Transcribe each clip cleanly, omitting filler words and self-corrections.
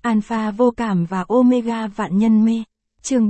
Alpha vô cảm và Omega vạn nhân mê. Chương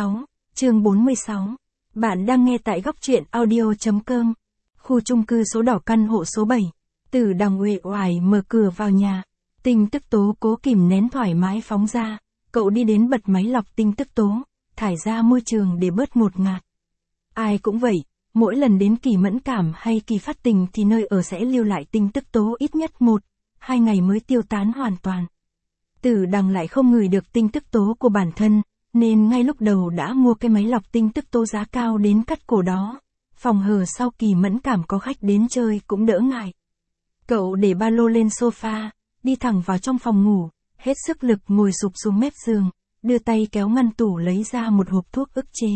46. Bạn đang nghe tại góc truyện audio.com. Khu chung cư số đỏ căn hộ số 7. Tử Đằng uể oải mở cửa vào nhà. Tinh tức tố cố kìm nén thoải mái phóng ra. Cậu đi đến bật máy lọc tinh tức tố, thải ra môi trường để bớt ngột ngạt. Ai cũng vậy, mỗi lần đến kỳ mẫn cảm hay kỳ phát tình thì nơi ở sẽ lưu lại tinh tức tố ít nhất 1-2 ngày mới tiêu tán hoàn toàn. Tử Đằng lại không ngửi được tinh tức tố của bản thân, nên ngay lúc đầu đã mua cái máy lọc tinh tức tố giá cao đến cắt cổ đó. Phòng hờ sau kỳ mẫn cảm có khách đến chơi cũng đỡ ngại. Cậu để ba lô lên sofa, đi thẳng vào trong phòng ngủ, hết sức lực ngồi sụp xuống mép giường, đưa tay kéo ngăn tủ lấy ra một hộp thuốc ức chế.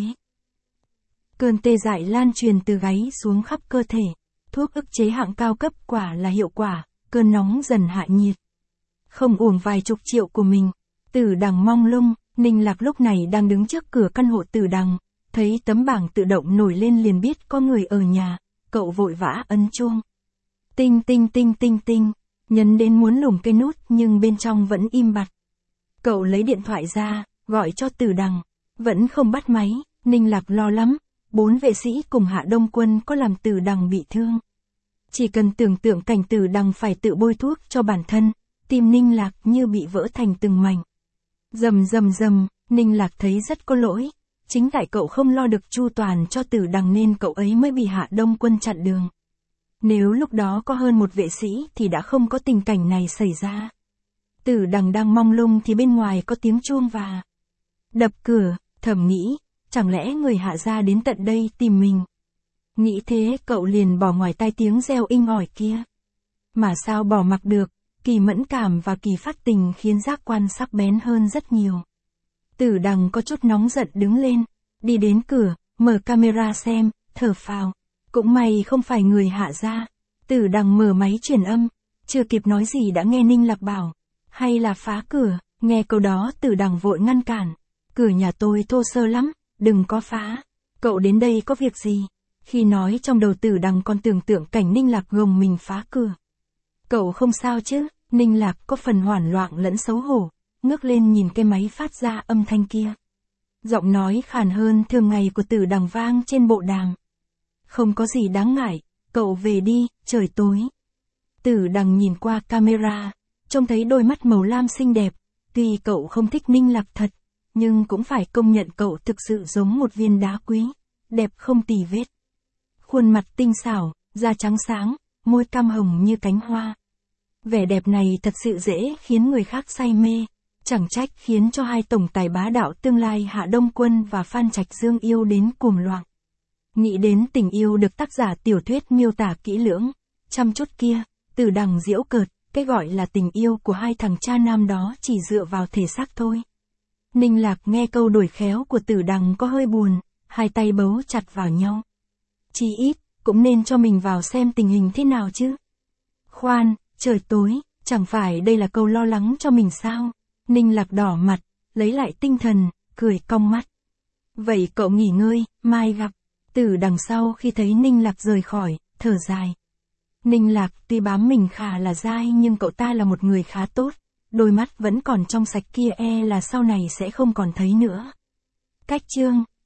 Cơn tê dại lan truyền từ gáy xuống khắp cơ thể. Thuốc ức chế hạng cao cấp quả là hiệu quả, cơn nóng dần hạ nhiệt. Không uổng vài chục triệu của mình. Tử Đằng mong lung, Ninh Lạc lúc này đang đứng trước cửa căn hộ Tử Đằng, thấy tấm bảng tự động nổi lên liền biết có người ở nhà, cậu vội vã ấn chuông. Tinh tinh tinh tinh tinh, nhấn đến muốn lủng cây nút nhưng bên trong vẫn im bặt. Cậu lấy điện thoại ra, gọi cho Tử Đằng, vẫn không bắt máy. Ninh Lạc lo lắm, 4 vệ sĩ cùng Hạ Đông Quân có làm Tử Đằng bị thương. Chỉ cần tưởng tượng cảnh Tử Đằng phải tự bôi thuốc cho bản thân, tim Ninh Lạc như bị vỡ thành từng mảnh. Rầm rầm rầm, Ninh Lạc thấy rất có lỗi. Chính tại cậu không lo được chu toàn cho Tử Đằng nên cậu ấy mới bị Hạ Đông Quân chặn đường. Nếu lúc đó có hơn một vệ sĩ thì đã không có tình cảnh này xảy ra. Tử Đằng đang mong lung thì bên ngoài có tiếng chuông và đập cửa, thầm nghĩ, chẳng lẽ người Hạ gia đến tận đây tìm mình. Nghĩ thế cậu liền bỏ ngoài tai tiếng reo inh ỏi kia. Mà sao bỏ mặc được, kỳ mẫn cảm và kỳ phát tình khiến giác quan sắc bén hơn rất nhiều. Tử Đằng có chút nóng giận đứng lên, đi đến cửa, mở camera xem, thở phào. Cũng may không phải người Hạ gia. Tử Đằng mở máy truyền âm, chưa kịp nói gì đã nghe Ninh Lạc bảo, hay là phá cửa. Nghe câu đó Tử Đằng vội ngăn cản. Cửa nhà tôi thô sơ lắm, đừng có phá. Cậu đến đây có việc gì? Khi nói trong đầu Tử Đằng còn tưởng tượng cảnh Ninh Lạc gồng mình phá cửa. Cậu không sao chứ? Ninh Lạc có phần hoảng loạn lẫn xấu hổ, ngước lên nhìn cái máy phát ra âm thanh kia. Giọng nói khàn hơn thường ngày của Tử Đằng vang trên bộ đàm. Không có gì đáng ngại, cậu về đi, trời tối. Tử Đằng nhìn qua camera, trông thấy đôi mắt màu lam xinh đẹp. Tuy cậu không thích Ninh Lạc thật, nhưng cũng phải công nhận cậu thực sự giống một viên đá quý, đẹp không tì vết. Khuôn mặt tinh xảo, da trắng sáng, môi cam hồng như cánh hoa. Vẻ đẹp này thật sự dễ khiến người khác say mê, chẳng trách khiến cho hai tổng tài bá đạo tương lai Hạ Đông Quân và Phan Trạch Dương yêu đến cuồng loạn. Nghĩ đến tình yêu được tác giả tiểu thuyết miêu tả kỹ lưỡng, chăm chút kia, Tử Đằng giễu cợt, cái gọi là tình yêu của hai thằng cha nam đó chỉ dựa vào thể xác thôi. Ninh Lạc nghe câu đổi khéo của Tử Đằng có hơi buồn, hai tay bấu chặt vào nhau. Chí ít, cũng nên cho mình vào xem tình hình thế nào chứ. Khoan, trời tối, chẳng phải đây là câu lo lắng cho mình sao? Ninh Lạc đỏ mặt, lấy lại tinh thần, cười cong mắt. Vậy cậu nghỉ ngơi, mai gặp. Tử Đằng sau khi thấy Ninh Lạc rời khỏi, thở dài. Ninh Lạc tuy bám mình khá là dai nhưng cậu ta là một người khá tốt. Đôi mắt vẫn còn trong sạch kia là sau này sẽ không còn thấy nữa. Cách chương